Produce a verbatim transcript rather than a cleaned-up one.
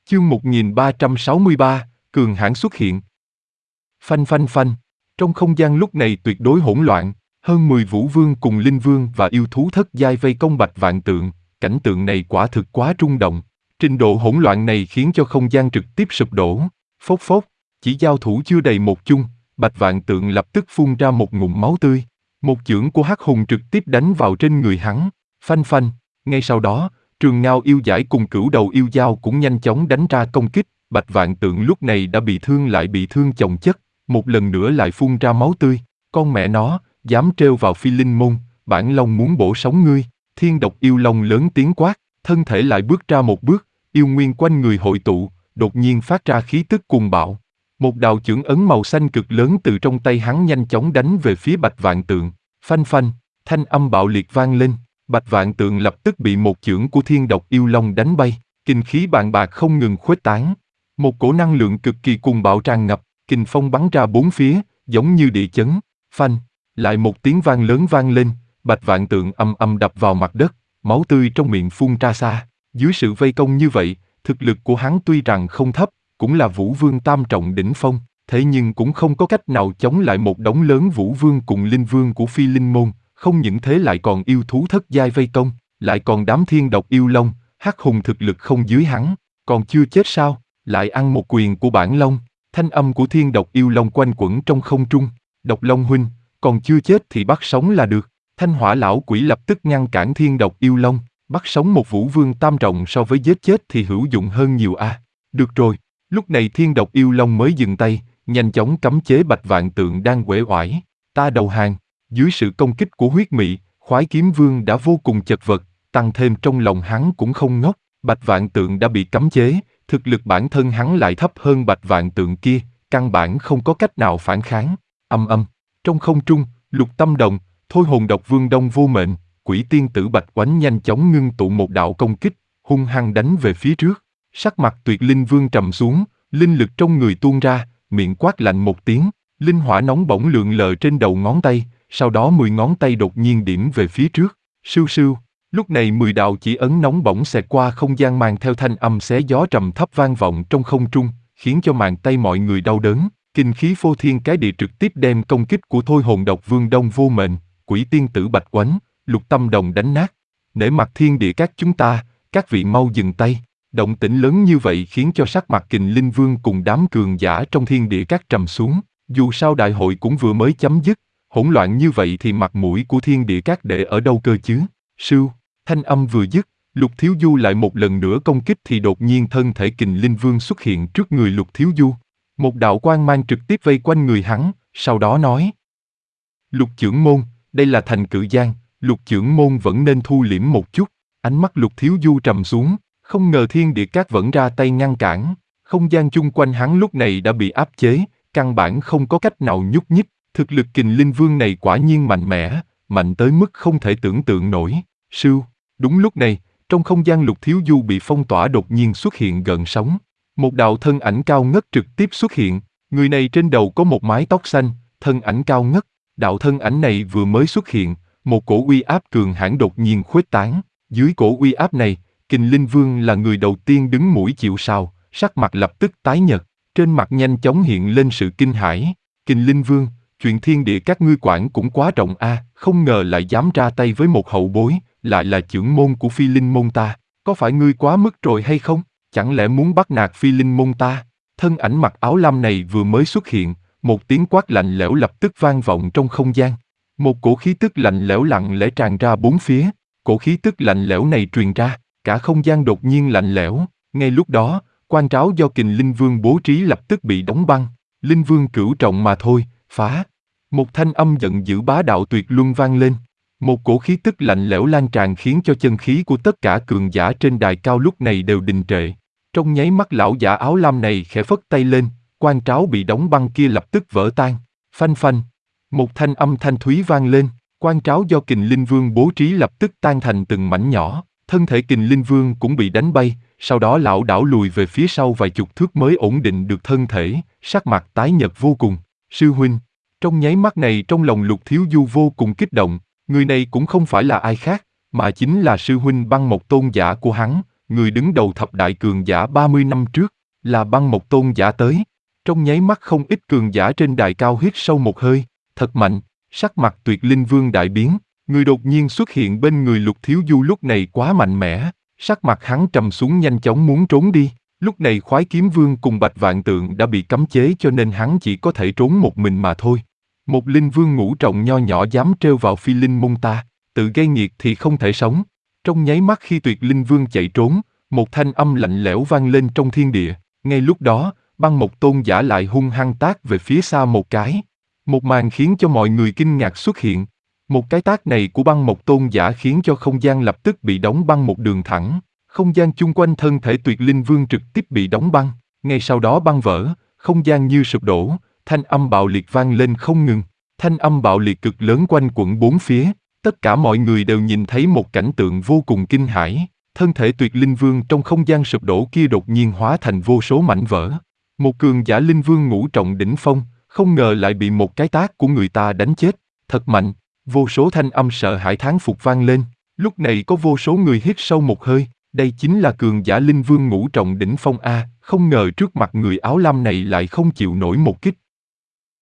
Chương một nghìn ba trăm sáu mươi ba, cường hãn xuất hiện. Phanh phanh phanh, trong không gian lúc này tuyệt đối hỗn loạn, hơn mười vũ vương cùng linh vương và yêu thú thất giai vây công Bạch Vạn Tượng, cảnh tượng này quả thực quá rung động. Trình độ hỗn loạn này khiến cho không gian trực tiếp sụp đổ. Phốc phốc, chỉ giao thủ chưa đầy một chung, Bạch Vạn Tượng lập tức phun ra một ngụm máu tươi. Một chưởng của Hắc Hùng trực tiếp đánh vào trên người hắn. Phanh phanh, ngay sau đó, Trường Ngao yêu dải cùng Cửu Đầu yêu dao cũng nhanh chóng đánh ra công kích. Bạch Vạn Tượng lúc này đã bị thương lại bị thương chồng chất, một lần nữa lại phun ra máu tươi. Con mẹ nó, dám trêu vào Phi Linh Môn, bản long muốn bổ sống ngươi. Thiên Độc yêu long lớn tiếng quát, thân thể lại bước ra một bước, yêu nguyên quanh người hội tụ, đột nhiên phát ra khí tức cuồng bạo. Một đạo chưởng ấn màu xanh cực lớn từ trong tay hắn nhanh chóng đánh về phía Bạch Vạn Tượng. Phanh phanh, thanh âm bạo liệt vang lên. Bạch Vạn Tượng lập tức bị một chưởng của Thiên Độc yêu long đánh bay, kinh khí bàn bạc không ngừng khuếch tán. Một cổ năng lượng cực kỳ cuồng bạo tràn ngập, kình phong bắn ra bốn phía, giống như địa chấn. Phanh, lại một tiếng vang lớn vang lên, Bạch Vạn Tượng ầm ầm đập vào mặt đất, máu tươi trong miệng phun ra xa. Dưới sự vây công như vậy, thực lực của hắn tuy rằng không thấp, cũng là vũ vương tam trọng đỉnh phong, thế nhưng cũng không có cách nào chống lại một đống lớn vũ vương cùng linh vương của Phi Linh Môn. Không những thế lại còn yêu thú thất giai vây công, lại còn đám Thiên Độc yêu long, Hắc Hùng thực lực không dưới hắn, còn chưa chết sao, lại ăn một quyền của bản long. Thanh âm của Thiên Độc yêu long quanh quẩn trong không trung. Độc Long huynh, còn chưa chết thì bắt sống là được. Thanh Hỏa lão quỷ lập tức ngăn cản Thiên Độc yêu long, bắt sống một vũ vương tam trọng so với giết chết thì hữu dụng hơn nhiều a. À. Được rồi, lúc này Thiên Độc yêu long mới dừng tay, nhanh chóng cấm chế Bạch Vạn Tượng đang uể oải. Ta đầu hàng. Dưới sự công kích của huyết mị, Khoái Kiếm Vương đã vô cùng chật vật, tăng thêm trong lòng hắn cũng không ngốc. Bạch Vạn Tượng đã bị cấm chế, thực lực bản thân hắn lại thấp hơn Bạch Vạn Tượng kia, căn bản không có cách nào phản kháng. Âm âm, trong không trung, Lục Tâm Đồng, Thôi Hồn Độc Vương Đông Vô Mệnh, Quỷ Tiên Tử Bạch Oánh nhanh chóng ngưng tụ một đạo công kích, hung hăng đánh về phía trước. Sắc mặt Tuyệt Linh Vương trầm xuống, linh lực trong người tuôn ra, miệng quát lạnh một tiếng, linh hỏa nóng bỏng lượn lờ trên đầu ngón tay. Sau đó mười ngón tay đột nhiên điểm về phía trước, sưu sưu. Lúc này mười đạo chỉ ấn nóng bỏng xẹt qua không gian mang theo thanh âm xé gió trầm thấp vang vọng trong không trung, khiến cho màng tay mọi người đau đớn. Kinh khí phô thiên cái địa trực tiếp đem công kích của Thôi Hồn Độc Vương Đông Vô Mệnh, Quỷ Tiên Tử Bạch Oánh, Lục Tâm Đồng đánh nát. Nể mặt thiên địa các chúng ta, các vị mau dừng tay. Động tĩnh lớn như vậy khiến cho sắc mặt Kình Linh Vương cùng đám cường giả trong thiên địa các trầm xuống. Dù sao đại hội cũng vừa mới chấm dứt. Hỗn loạn như vậy thì mặt mũi của thiên địa các để ở đâu cơ chứ? Sưu, thanh âm vừa dứt, Lục Thiếu Du lại một lần nữa công kích thì đột nhiên thân thể Kình Linh Vương xuất hiện trước người Lục Thiếu Du. Một đạo quang mang trực tiếp vây quanh người hắn, sau đó nói. Lục Chưởng Môn, đây là thành Cự Giang, Lục Chưởng Môn vẫn nên thu liễm một chút. Ánh mắt Lục Thiếu Du trầm xuống, không ngờ thiên địa các vẫn ra tay ngăn cản. Không gian chung quanh hắn lúc này đã bị áp chế, căn bản không có cách nào nhúc nhích. Thực lực Kình Linh Vương này quả nhiên mạnh mẽ, mạnh tới mức không thể tưởng tượng nổi. Sưu, đúng lúc này, trong không gian Lục Thiếu Du bị phong tỏa đột nhiên xuất hiện gợn sóng. Một đạo thân ảnh cao ngất trực tiếp xuất hiện, người này trên đầu có một mái tóc xanh, thân ảnh cao ngất. Đạo thân ảnh này vừa mới xuất hiện, một cổ uy áp cường hãn đột nhiên khuếch tán. Dưới cổ uy áp này, Kình Linh Vương là người đầu tiên đứng mũi chịu sào, sắc mặt lập tức tái nhợt, trên mặt nhanh chóng hiện lên sự kinh hãi. Kình Linh Vương, chuyện thiên địa các ngươi quản cũng quá rộng a, à, không ngờ lại dám ra tay với một hậu bối, lại là chưởng môn của Phi Linh Môn ta, có phải ngươi quá mức rồi hay không? Chẳng lẽ muốn bắt nạt Phi Linh Môn ta? Thân ảnh mặc áo lam này vừa mới xuất hiện, một tiếng quát lạnh lẽo lập tức vang vọng trong không gian. Một cổ khí tức lạnh lẽo lặng lẽ tràn ra bốn phía, cổ khí tức lạnh lẽo này truyền ra, cả không gian đột nhiên lạnh lẽo. Ngay lúc đó, quan tráo do Kình Linh Vương bố trí lập tức bị đóng băng. Linh Vương cửu trọng mà thôi. Phá! Một thanh âm giận dữ bá đạo tuyệt luân vang lên. Một cổ khí tức lạnh lẽo lan tràn khiến cho chân khí của tất cả cường giả trên đài cao lúc này đều đình trệ. Trong nháy mắt lão giả áo lam này khẽ phất tay lên, quan tráo bị đóng băng kia lập tức vỡ tan. Phanh phanh! Một thanh âm thanh thúy vang lên, quan tráo do Kình Linh Vương bố trí lập tức tan thành từng mảnh nhỏ, thân thể Kình Linh Vương cũng bị đánh bay, sau đó lão đảo lùi về phía sau vài chục thước mới ổn định được thân thể, sắc mặt tái nhợt vô cùng. Sư huynh, trong nháy mắt này trong lòng Lục Thiếu Du vô cùng kích động, người này cũng không phải là ai khác, mà chính là sư huynh Băng Mộc tôn giả của hắn, người đứng đầu thập đại cường giả ba mươi năm trước, là Băng Mộc Tôn giả tới. Trong nháy mắt không ít cường giả trên đài cao hít sâu một hơi, thật mạnh, sắc mặt Tuyệt Linh Vương đại biến, người đột nhiên xuất hiện bên người Lục Thiếu Du lúc này quá mạnh mẽ, sắc mặt hắn trầm xuống nhanh chóng muốn trốn đi. Lúc này Khoái Kiếm Vương cùng Bạch Vạn Tượng đã bị cấm chế cho nên hắn chỉ có thể trốn một mình mà thôi. Một linh vương ngũ trọng nho nhỏ dám trêu vào phi linh môn ta, tự gây nghiệt thì không thể sống. Trong nháy mắt khi Tuyệt Linh Vương chạy trốn, một thanh âm lạnh lẽo vang lên trong thiên địa. Ngay lúc đó, Băng Mộc Tôn giả lại hung hăng tát về phía xa một cái. Một màn khiến cho mọi người kinh ngạc xuất hiện. Một cái tát này của Băng Mộc Tôn giả khiến cho không gian lập tức bị đóng băng một đường thẳng. Không gian chung quanh thân thể Tuyệt Linh Vương trực tiếp bị đóng băng. Ngay sau đó băng vỡ, không gian như sụp đổ, thanh âm bạo liệt vang lên không ngừng. Thanh âm bạo liệt cực lớn quanh quẩn bốn phía. Tất cả mọi người đều nhìn thấy một cảnh tượng vô cùng kinh hãi. Thân thể Tuyệt Linh Vương trong không gian sụp đổ kia đột nhiên hóa thành vô số mảnh vỡ. Một cường giả linh vương ngũ trọng đỉnh phong, không ngờ lại bị một cái tát của người ta đánh chết. Thật mạnh, vô số thanh âm sợ hãi thán phục vang lên. Lúc này có vô số người hít sâu một hơi. Đây chính là cường giả linh vương ngũ trọng đỉnh phong A, không ngờ trước mặt người áo lam này lại không chịu nổi một kích.